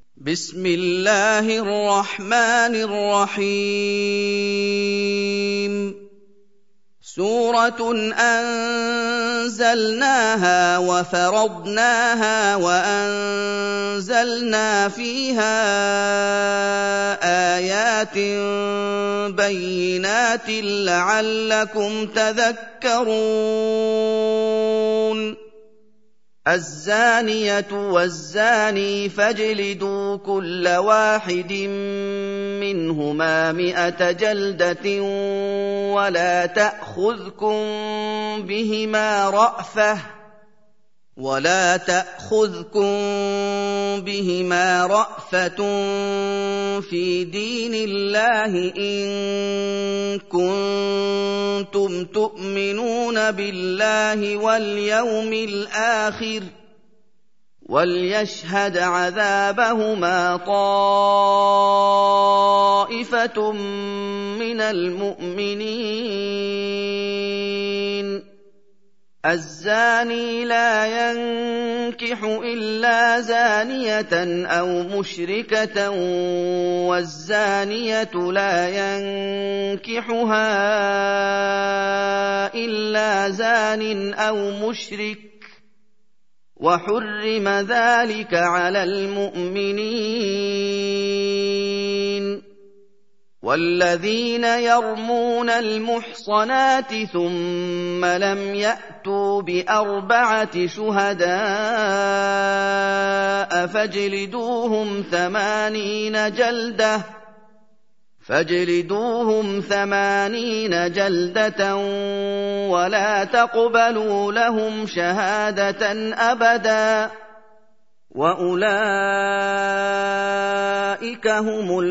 بسم الله الرحمن الرحيم سورة أنزلناها وفرضناها وأنزلنا فيها آيات بينات لعلكم تذكرون الزانية والزاني فاجلدوا كل واحد منهما 100 جلدة ولا تأخذكم بهما رأفة في دين الله إن كنتم تؤمنون بالله واليوم الآخر وليشهد عذابهما طائفة من المؤمنين الزاني لا ينكح إلا زانية أو مشركة والزانية لا ينكحها إلا زان أو مشرك وحرم ذلك على المؤمنين والذين يرمون المحصنات ثم لم يأتوا ب4 شهداء فاجلدوهم 80 جلدة ولا تقبلوا لهم شهادة أبدا وأولئك هم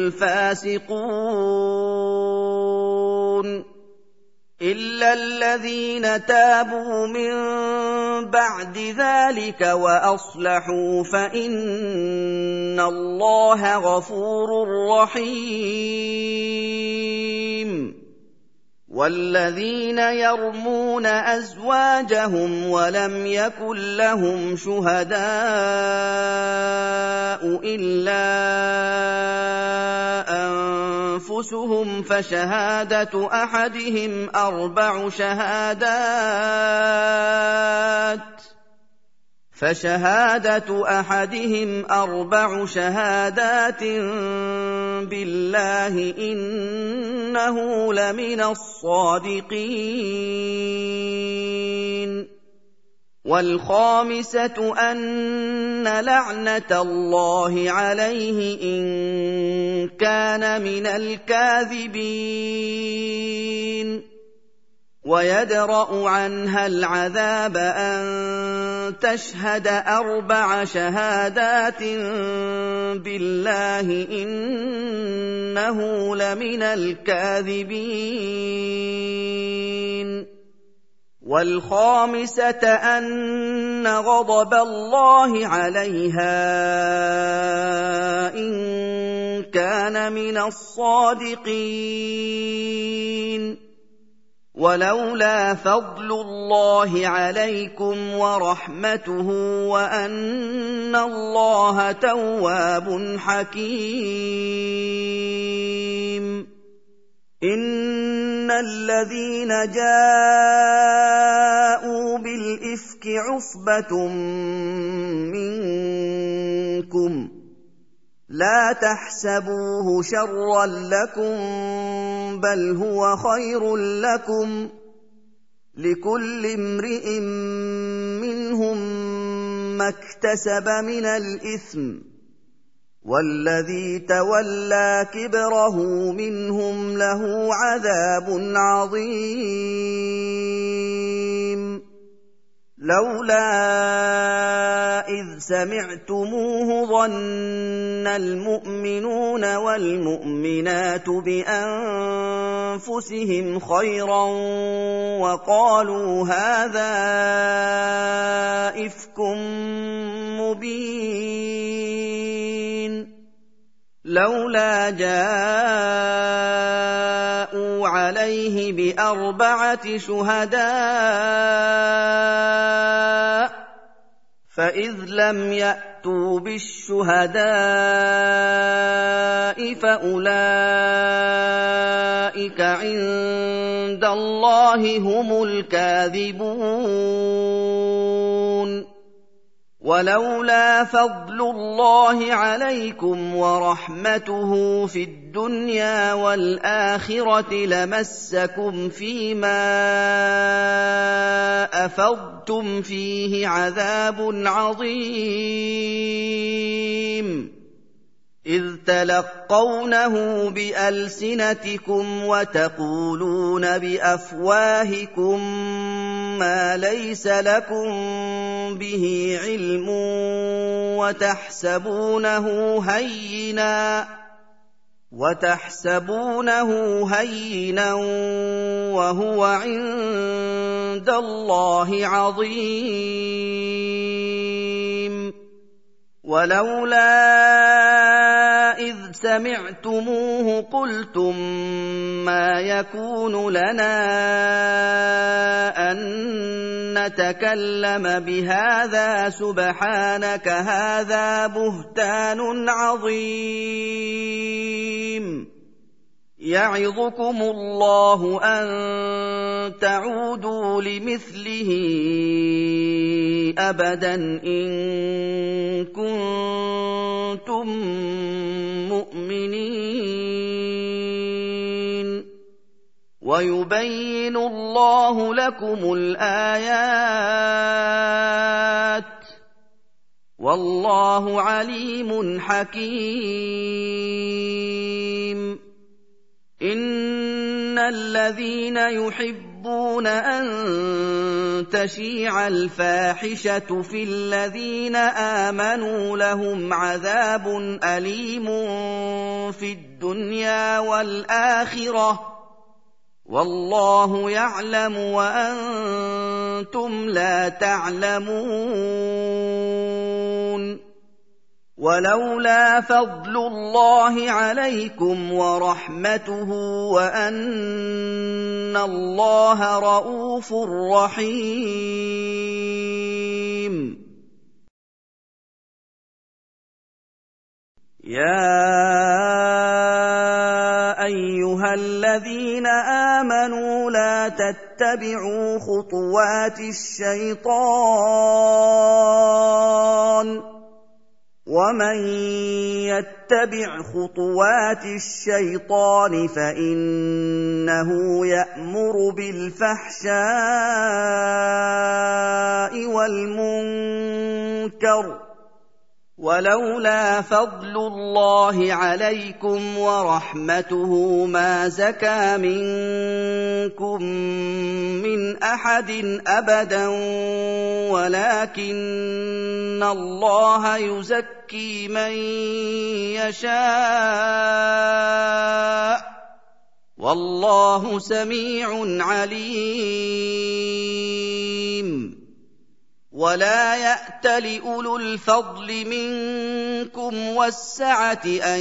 الفاسقون إلا الذين تابوا من بعد ذلك وأصلحوا فإن الله غفور رحيم والذين يرمون أزواجهم ولم يكن لهم شهداء إلا أنفسهم فشهادة أحدهم 4 شهادات بالله إنه لمن الصادقين والخامسة أن لعنة الله عليه إن كان من الكاذبين ويدرأ عنها العذاب أن تشهد 4 شهادات بالله إنه لمن الكاذبين والخامسة أن غضب الله عليها إن كان من الصادقين ولولا فضل الله عليكم ورحمته وأن الله تواب حكيم إن الذين جاءوا بالإفك عصبة منكم لا تحسبوه شرا لكم بل هو خير لكم لكل امرئ منهم ما اكتسب من الإثم والذي تولى كبره منهم له عذاب عظيم لولا إذ سمعتموه ظن المؤمنون والمؤمنات بأنفسهم خيرا وقالوا هذا إفك مبين لولا جاءوا عليه ب4 شهداء فإذ لم يأتوا بالشهداء فأولئك عند الله هم الكاذبون ولولا فضل الله عليكم ورحمته في الدنيا والآخرة لمسكم فيما أفضتم فيه عذاب عظيم إذ تلقونه بألسنتكم وتقولون بأفواهكم ما ليس لكم به علم وتحسبونه هينا وهو عند الله عظيم ولولا إذ سمعتموه قلتم ما يكون لنا أن نتكلم بهذا سبحانك هذا بهتان عظيم يعظكم الله أن تعودوا لمثله أبدا إن كنتم مؤمنين ويبين الله لكم الآيات والله عليم حكيم إن الذين يحبون أن تشيع الفاحشة في الذين آمنوا لهم عذاب أليم في الدنيا والآخرة والله يعلم وأنتم لا تعلمون ولولا فضل الله عليكم ورحمته وأن الله رءوف رحيم يا أيها الذين آمنوا لا تتبعوا خطوات الشيطان ومن يتبع خطوات الشيطان فإنه يأمر بالفحشاء والمنكر ولولا فضل الله عليكم ورحمته ما زكى منكم من أحد أبدا ولكن الله يزكي من يشاء والله سميع عليم ولا يأتل أولو الفضل منكم والسعة أن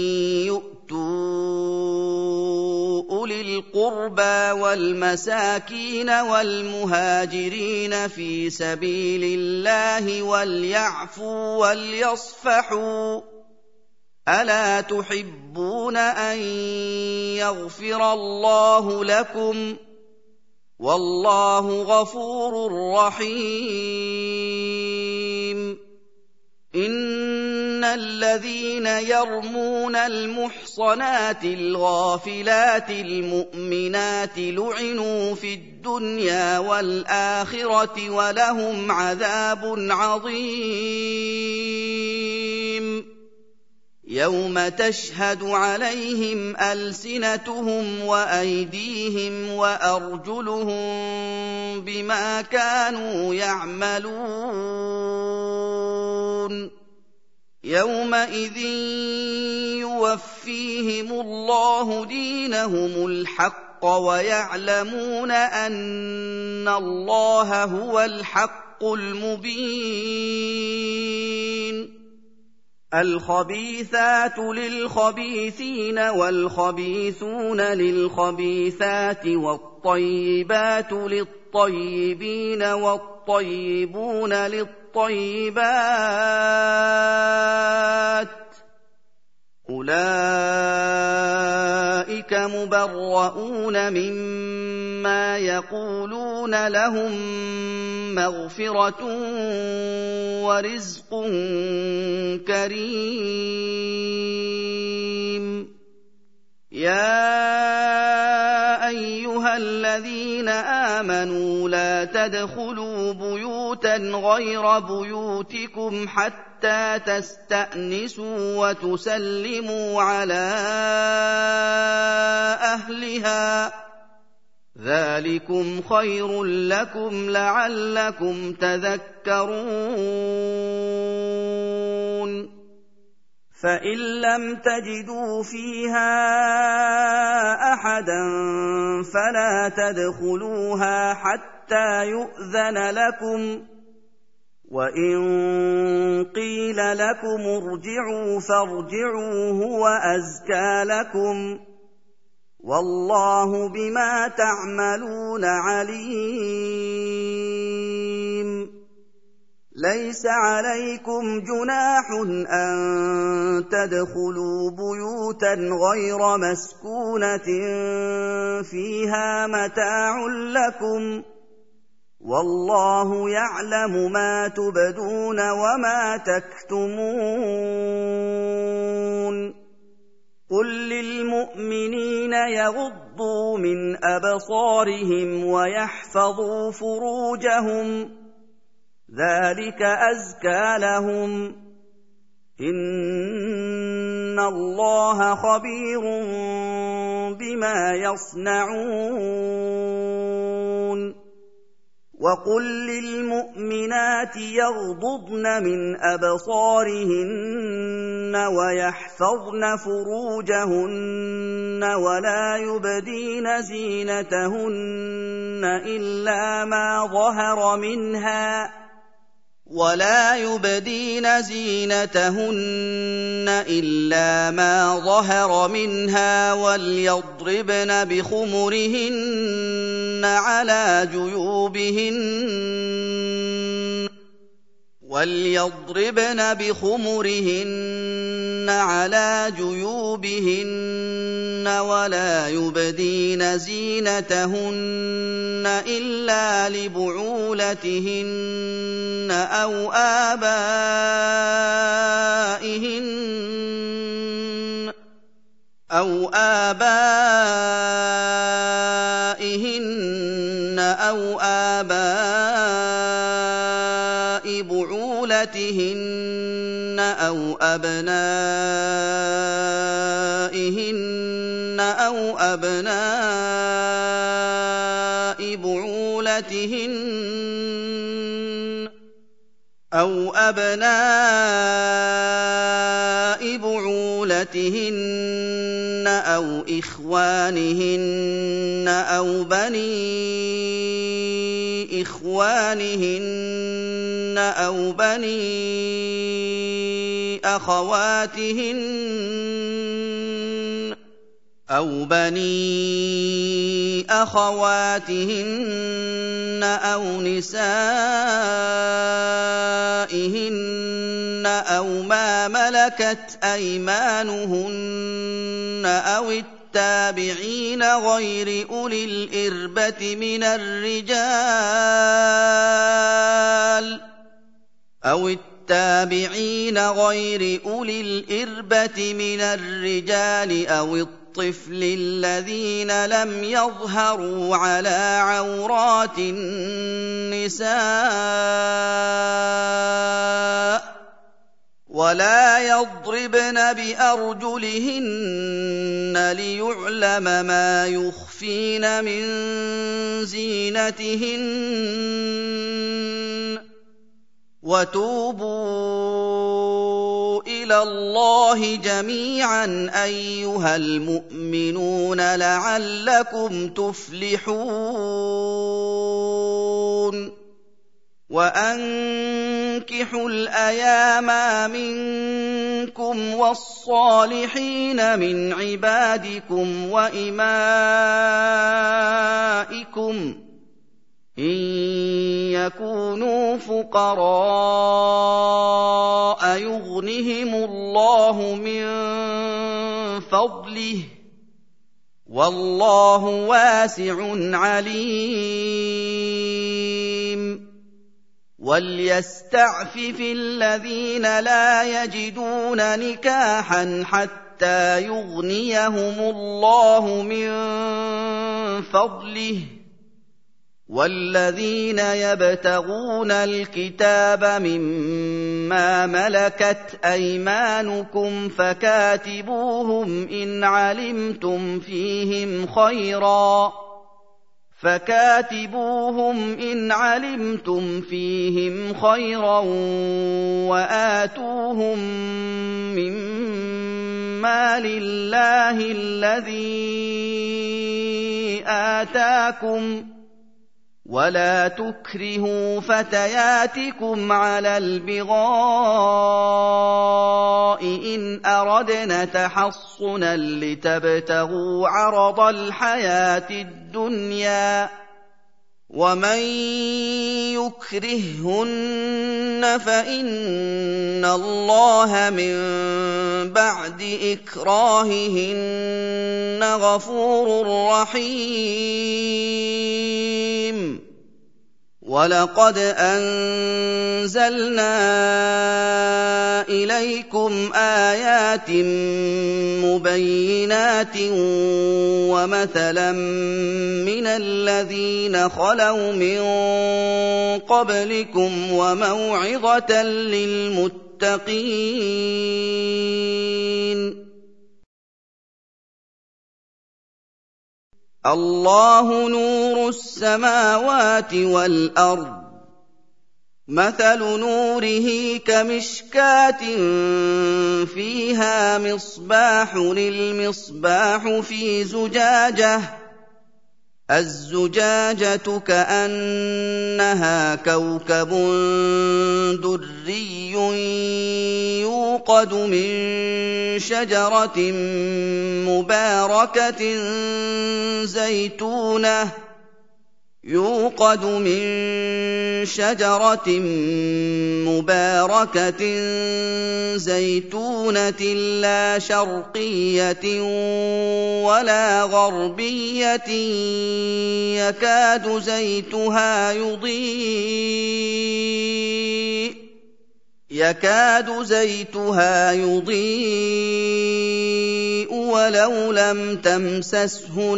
يؤتوا أولي القربى والمساكين والمهاجرين في سبيل الله وليعفوا وليصفحوا ألا تحبون أن يغفر الله لكم والله غفور رحيم إن الذين يرمون المحصنات الغافلات المؤمنات لعنوا في الدنيا والآخرة ولهم عذاب عظيم يوم تشهد عليهم ألسنتهم وأيديهم وأرجلهم بما كانوا يعملون يومئذ يوفيهم الله دينهم الحق ويعلمون أن الله هو الحق المبين الخبيثات للخبيثين والخبيثون للخبيثات والطيبات للطيبين والطيبون للطيبين الطيبات أولئك مبرؤون مما يقولون لهم مغفرة ورزق كريم يا أيها الذين آمنوا لا تدخلوا بيوتا غير بيوتكم حتى تستأنسوا وتسلموا على أهلها ذلكم خير لكم لعلكم تذكرون فإن لم تجدوا فيها أحدا فلا تدخلوها حتى يؤذن لكم وإن قيل لكم ارجعوا فارجعوا هو أزكى لكم والله بما تعملون عليم ليس عليكم جناح أن تدخلوا بيوتا غير مسكونة فيها متاع لكم والله يعلم ما تبدون وما تكتمون قل للمؤمنين يغضوا من أبصارهم ويحفظوا فروجهم ذلك أزكى لهم إن الله خبير بما يصنعون وقل للمؤمنات يغضضن من أبصارهن ويحفظن فروجهن ولا يبدين زينتهن إلا ما ظهر منها وليضربن بخمرهن على جيوبهن ولا يبدين زينتهن إلا لبعولتهن أو آبائهن أو بعولتهن أو أبنائهن أو أبناء بعولتهن أو إخوانهن أو بني إخوانهن أو بني أخواتهن أو نسائهن أو ما ملكت أيمانهن أو التابعين غير أولي الإربة من الرجال أو الطفل الذين لم يظهروا على عورات النساء ولا يضربن بأرجلهن ليعلم ما يخفين من زينتهن وتوبوا إلى الله جميعا أيها المؤمنون لعلكم تفلحون وأنكحوا الأيام منكم والصالحين من عبادكم وإمائكم إن يكونوا فقراء يغنهم الله من فضله والله واسع عليم وليستعفف الذين لا يجدون نكاحا حتى يغنيهم الله من فضله والذين يبتغون الكتاب مما ملكت أيمانكم فكاتبوهم إن علمتم فيهم خيرا وآتوهم مما لله الذي آتاكم ولا تكرهوا فتياتكم على البغاء إن أردنا تحصنا لتبتغوا عرض الحياة الدنيا ومن يكرههن فإن الله من بعد إكراههن غفور رحيم وَلَقَدْ أَنزَلْنَا إِلَيْكُمْ آيَاتٍ مُبَيِّنَاتٍ وَمَثَلًا مِّنَ الَّذِينَ خَلَوْا مِن قَبْلِكُمْ وَمَوْعِظَةً لِّلْمُتَّقِينَ الله نور السماوات والأرض مثل نوره كمشكاة فيها مصباح المصباح في زجاجة الزجاجة كأنها كوكب دري يوقد من شجرة مباركة زيتونة لا شرقية ولا غربية يكاد زيتها يضيء ولو لم تمسسه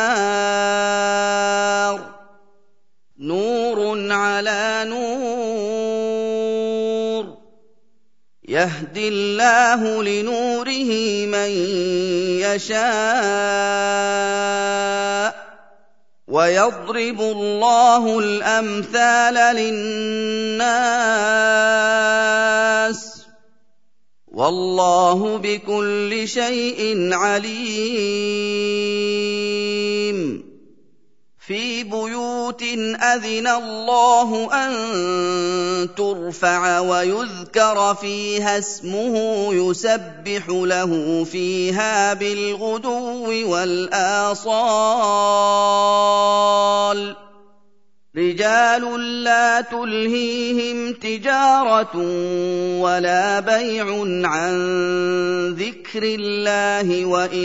نار نور على نور يهدي الله لنوره من يشاء ويضرب الله الأمثال للناس والله بكل شيء عليم في بيوت أذن الله أن ترفع ويذكر فيها اسمه يسبح له فيها بالغدو والآصال رجال لا تلهيهم تجارة ولا بيع عن ذكر الله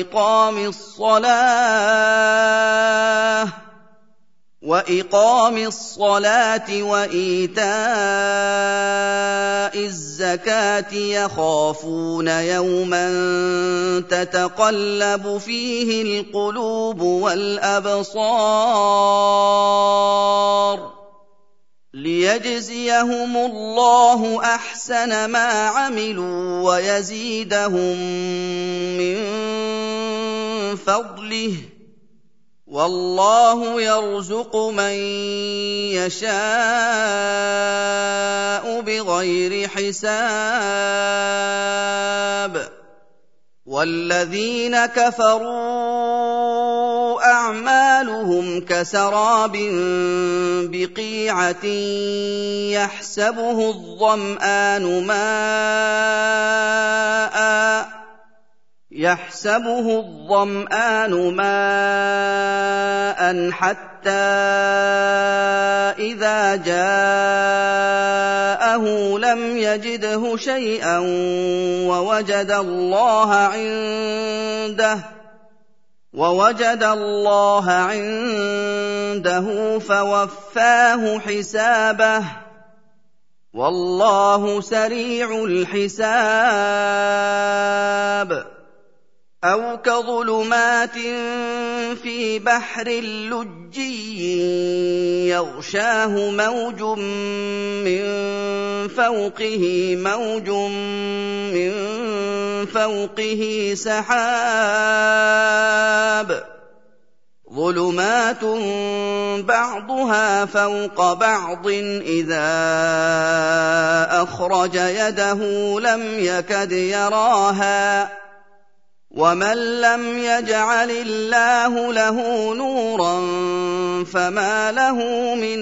وإقام الصلاة وإيتاء الزكاة يخافون يوما تتقلب فيه القلوب والأبصار ليجزيهم الله أحسن ما عملوا ويزيدهم من فضله والله يرزق من يشاء بغير حساب والذين كفروا أعمالهم كسراب بقيعة يحسبه الظمآن ماء حتى إذا جاءه لم يجده شيئا ووجد الله عنده فوفاه حسابه والله سريع الحساب أو كظلمات في بحر لجي يغشاه موج من فوقه سحاب ظلمات بعضها فوق بعض إذا أخرج يده لم يكد يراها ومن لم يجعل الله له نورا فما له من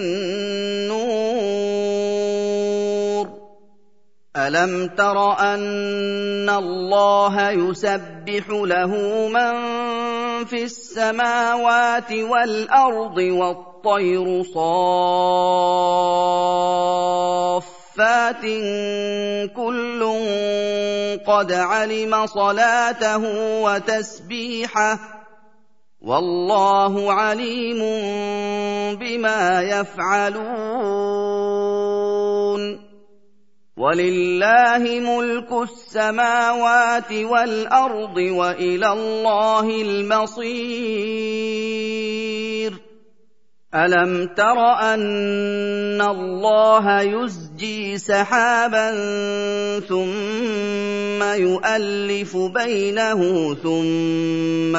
نور ألم تر أن الله يسبح له من في السماوات والأرض والطير صافات كل قد علم صلاته وتسبيحه والله عليم بما يفعلون ولله ملك السماوات والأرض وإلى الله المصير ألم تر أن الله يزجي سحابا ثم يؤلف بينه ثم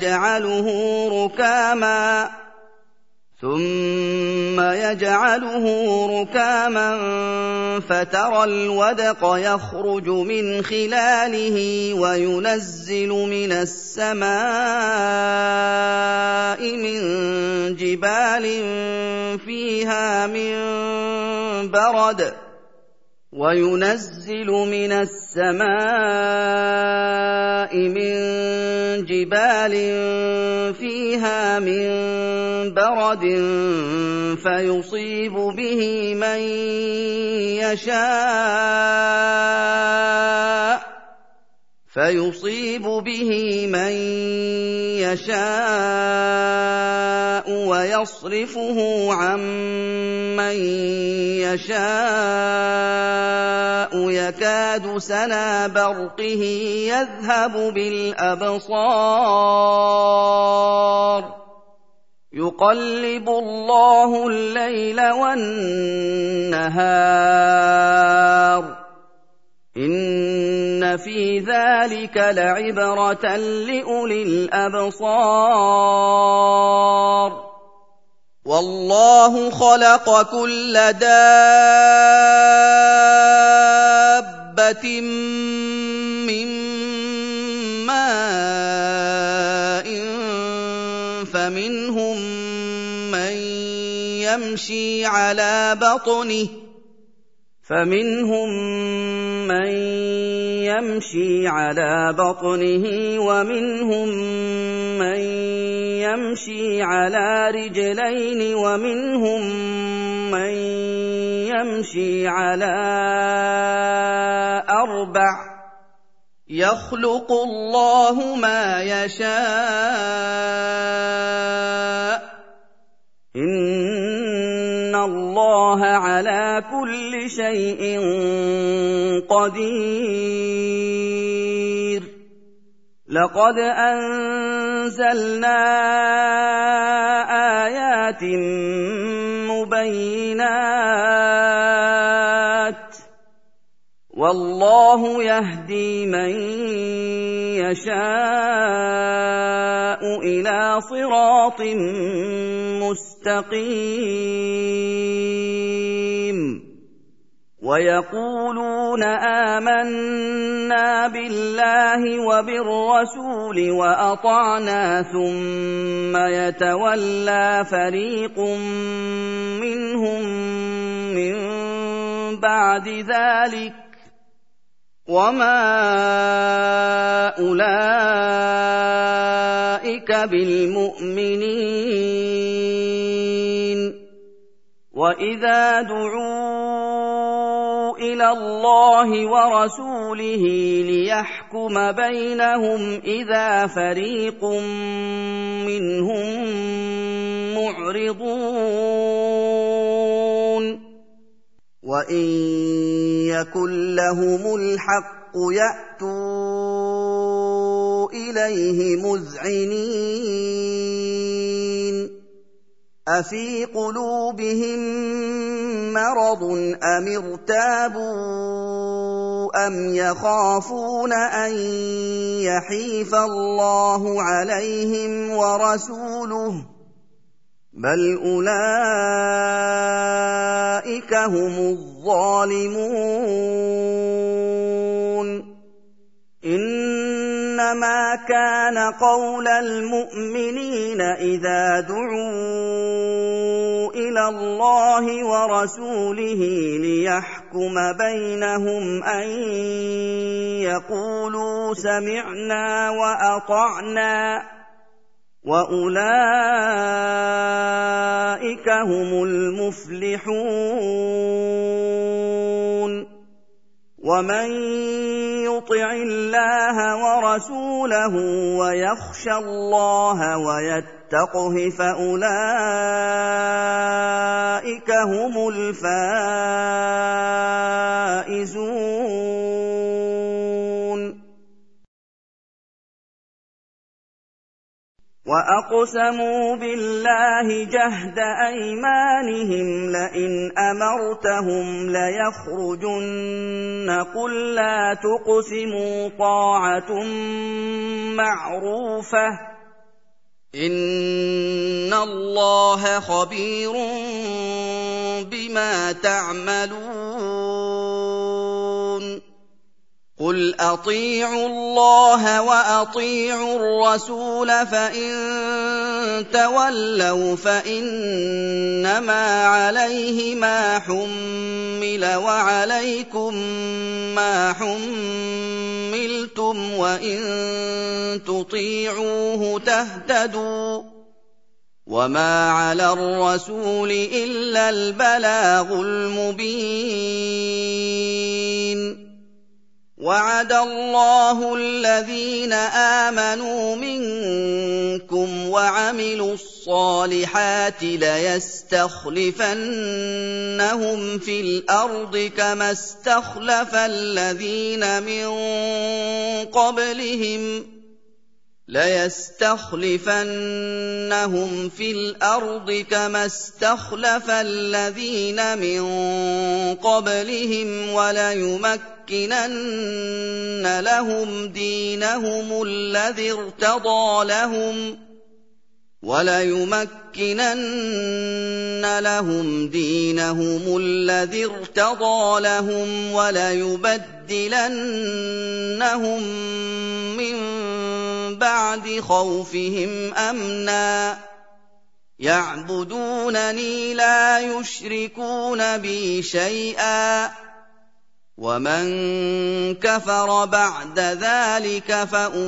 يجعله ركاما فترى الودق يخرج من خلاله وينزل من السماء من جبال فيها من برد فيصيب به من يشاء ويصرفه عن من يشاء يكاد سنا برقه يذهب بالأبصار يقلب الله الليل والنهار إن في ذلك لعبرة لأولي الأبصار والله خلق كل دابة من ماء فمنهم من يمشي على بطنه ومنهم من يمشي على رجلين ومنهم من يمشي على أربع يخلق الله ما يشاء إن الله على كل شيء قدير لقد أنزلنا آيات مبينات والله يهدي من يشاء إلى صراط مستقيم ويقولون آمنا بالله وبالرسول وأطعنا ثم يتولى فريق منهم من بعد ذلك وما أولئك بالمؤمنين وإذا دعوا إلى الله ورسوله ليحكم بينهم إذا فريق منهم معرضون وإن يكن لهم الحق يأتوا إليه مذعنين أفي قلوبهم مرض أم ارتابوا أم يخافون أن يحيف الله عليهم ورسوله بل أولئك هم الظالمون إنما كان قول المؤمنين إذا دعوا إلى الله ورسوله ليحكم بينهم أن يقولوا سمعنا وأطعنا وأولئك هم المفلحون ومن يطع الله ورسوله ويخشى الله ويتقه فأولئك هم الفائزون وأقسموا بالله جهد أيمانهم لئن أمرتهم ليخرجن قل لا تقسموا طاعة معروفة إن الله خبير بما تعملون قل أطيعوا الله وأطيعوا الرسول فإن تولوا فإنما عليه ما حمل وعليكم ما حملتم وإن تطيعوه تهتدوا وما على الرسول إلا البلاغ المبين وعد الله الذين آمنوا منكم وعملوا الصالحات ليستخلفنهم في الأرض كما استخلف الذين من قبلهم وليمكنن لهم دينهم الذي ارتضى لهم وليبدلنهم من بعد خوفهم أمنا يعبدونني لا يشركون بي شيئا ومن كفر بعد ذلك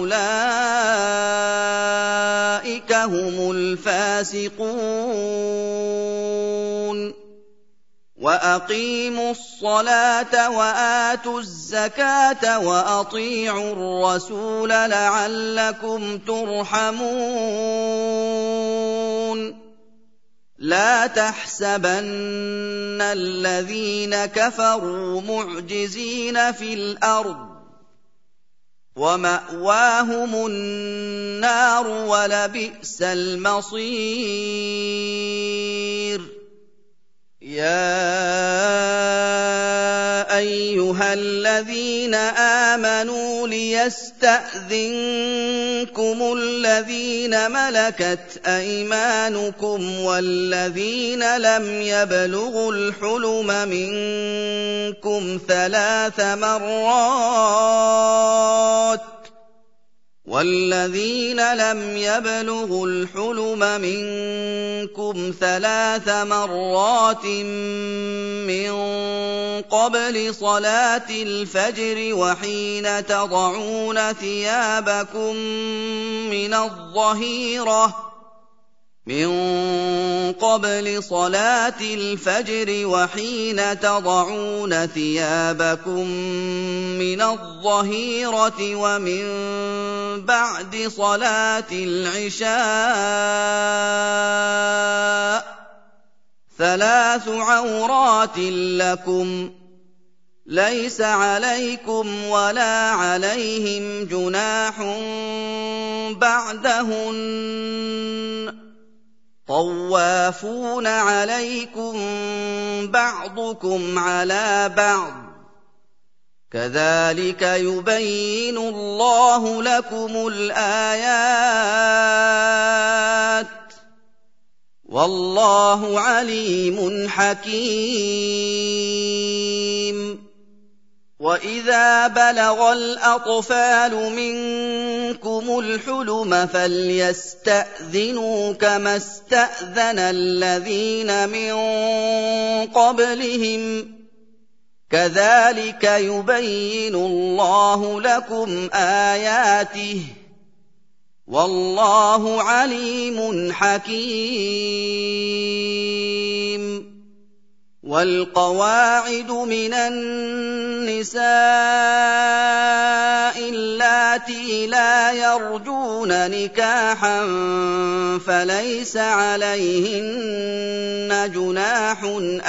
فأولئك هم الفاسقون وأقيموا الصلاة وآتوا الزكاة وأطيعوا الرسول لعلكم ترحمون لا تحسبن الذين كفروا معجزين في الأرض ومأواهم النار ولبئس المصير يا أيها الذين آمنوا ليستأذنكم الذين ملكت أيمانكم والذين لم يبلغوا الحلم منكم 3 مرات وَالَّذِينَ لَمْ يَبْلُغُوا الْحُلُمَ مِنكُمْ 3 مرات مِّن قَبْلِ صَلَاةِ الْفَجْرِ وَحِينَ تَضَعُونَ ثِيَابَكُم مِّنَ الظَّهِيرَةِ وَمِن بَعْدِ صَلَاةِ الْعِشَاءِ ۚ 3 عَوْرَاتٍ لَّكُمْ ۚ لَيْسَ عَلَيْكُمْ وَلَا عَلَيْهِمْ جُنَاحٌ بَعْدَهُنَّ ۚ طَوَّافُونَ عَلَيْكُم بَعْضُكُمْ عَلَىٰ بَعْضٍ ۚ كَذَٰلِكَ يُبَيِّنُ اللَّهُ لَكُمُ الْآيَاتِ ۗ وَاللَّهُ عَلِيمٌ حَكِيمٌ. وَإِذَا بَلَغَ الْأَطْفَالُ مِنكُمُ الْحُلُمَ فَلْيَسْتَأْذِنُوا كَمَا اسْتَأْذَنَ الَّذِينَ مِن قَبْلِهِمْ ۚ كَذَٰلِكَ يُبَيِّنُ اللَّهُ لَكُمْ آيَاتِهِ ۗ وَاللَّهُ عَلِيمٌ حَكِيمٌ. وَالْقَوَاعِدُ مِنَ النِّسَاءِ اللَّاتِي لَا يَرْجُونَ نِكَاحًا فَلَيْسَ عَلَيْهِنَّ جُنَاحٌ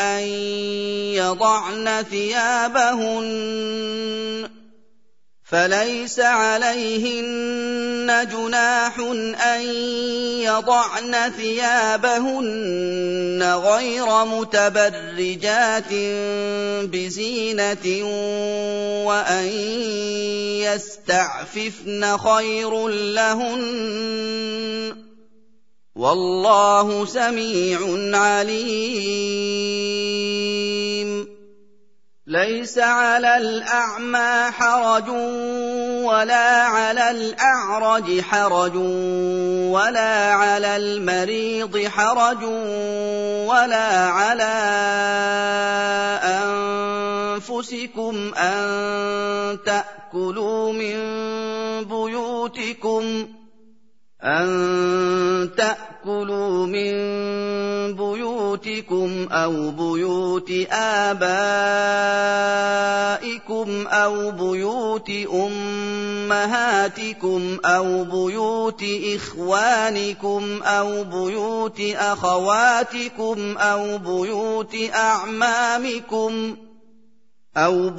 أَن يَضَعْنَ ثِيَابَهُنَّ غَيْرَ مُتَبَرِّجَاتٍ بِزِينَةٍ ۖ وَأَن يَسْتَعْفِفْنَ خَيْرٌ لَّهُنَّ ۗ وَاللَّهُ سَمِيعٌ عَلِيمٌ. لَيْسَ عَلَى الْأَعْمَىٰ حَرَجٌ وَلَا عَلَى الْأَعْرَجِ حَرَجٌ وَلَا عَلَى الْمَرِيضِ حَرَجٌ وَلَا عَلَىٰ أَنفُسِكُمْ أَن تَأْكُلُوا مِن بُيُوتِكُمْ أَوْ بُيُوتِ آبَائِكُمْ أَوْ بُيُوتِ أُمَّهَاتِكُمْ أَوْ بُيُوتِ إِخْوَانِكُمْ أَوْ بُيُوتِ أَخَوَاتِكُمْ أَوْ بُيُوتِ أَعْمَامِكُمْ أَوْ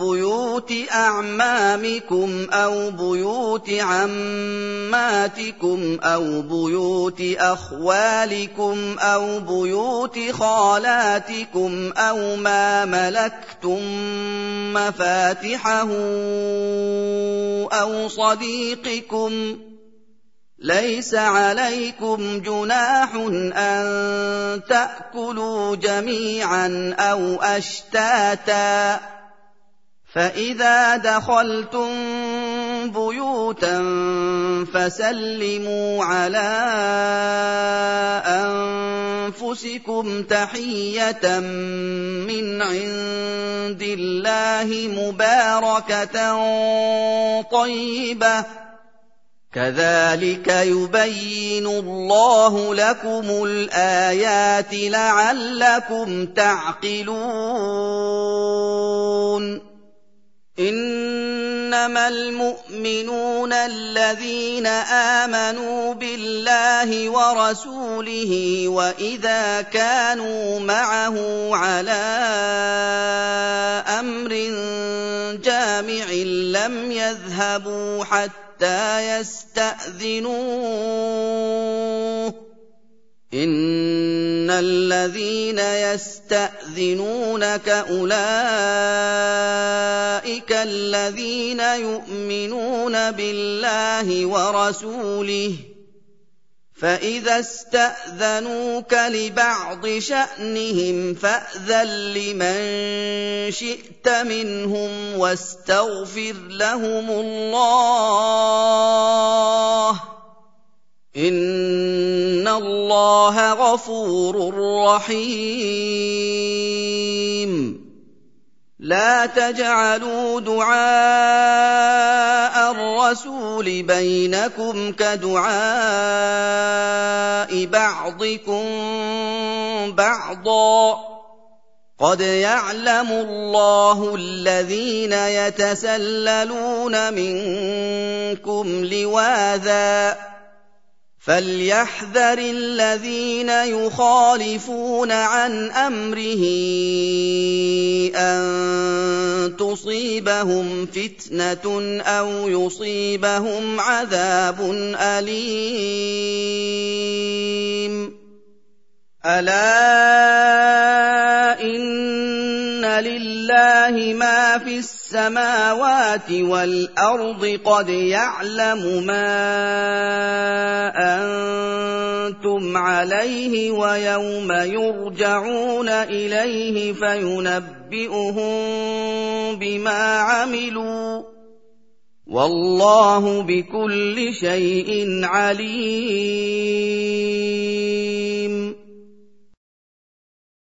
بُيُوتِ عَمَّاتِكُمْ أَوْ بُيُوتِ أَخْوَالِكُمْ أَوْ بُيُوتِ خَالَاتِكُمْ أَوْ مَا مَلَكْتُم مَّفَاتِحَهُ أَوْ صَدِيقِكُمْ ۚ لَيْسَ عَلَيْكُمْ جُنَاحٌ أَن تَأْكُلُوا جَمِيعًا أَوْ أَشْتَاتًا ۚ فَإِذَا دَخَلْتُم بُيُوتًا فَسَلِّمُوا عَلَىٰ أَنفُسِكُمْ تَحِيَّةً مِّنْ عِندِ اللَّهِ مُبَارَكَةً طَيِّبَةً ۚ كَذَٰلِكَ يُبَيِّنُ اللَّهُ لَكُمُ الْآيَاتِ لَعَلَّكُمْ تَعْقِلُونَ. إِنَّمَا الْمُؤْمِنُونَ الَّذِينَ آمَنُوا بِاللَّهِ وَرَسُولِهِ وَإِذَا كَانُوا مَعَهُ عَلَىٰ أَمْرٍ جَامِعٍ لَّمْ يَذْهَبُوا حَتَّىٰ يَسْتَأْذِنُوهُ ۚ إِنَّ الَّذِينَ يَسْتَأْذِنُونَكَ أُولَٰئِكَ الَّذِينَ يُؤْمِنُونَ بِاللَّهِ وَرَسُولِهِ ۚ فَإِذَا اسْتَأْذَنُوكَ لِبَعْضِ شَأْنِهِمْ فَأْذَن لِّمَن شِئْتَ مِنْهُمْ وَاسْتَغْفِرْ لَهُمُ اللَّهَ إِنَّ اللَّهَ غَفُورٌ رَّحِيمٌ لَا تَجْعَلُوا دُعَاءَ الرَّسُولِ بَيْنَكُمْ كَدُعَاءِ بَعْضِكُم بَعْضًا ۚ قَدْ يَعْلَمُ اللَّهُ الَّذِينَ يَتَسَلَّلُونَ مِنكُمْ لِوَاذًا ۚ فَلْيَحْذَرِ الَّذِينَ يُخَالِفُونَ عَنْ أَمْرِهِ أَن تُصِيبَهُمْ فِتْنَةٌ أَوْ يُصِيبَهُمْ عَذَابٌ أَلِيمٌ أَلَا إِنَّ لِلَّهِ مَا فِي السَّمَاوَاتِ وَالْأَرْضِ ۚ قَدْ يَعْلَمُ مَا أَنتُمْ عَلَيْهِ وَيَوْمَ يُرْجَعُونَ إِلَيْهِ فَيُنَبِّئُهُم بِمَا عَمِلُوا ۗ وَاللَّهُ بِكُلِّ شَيْءٍ عَلِيمٌ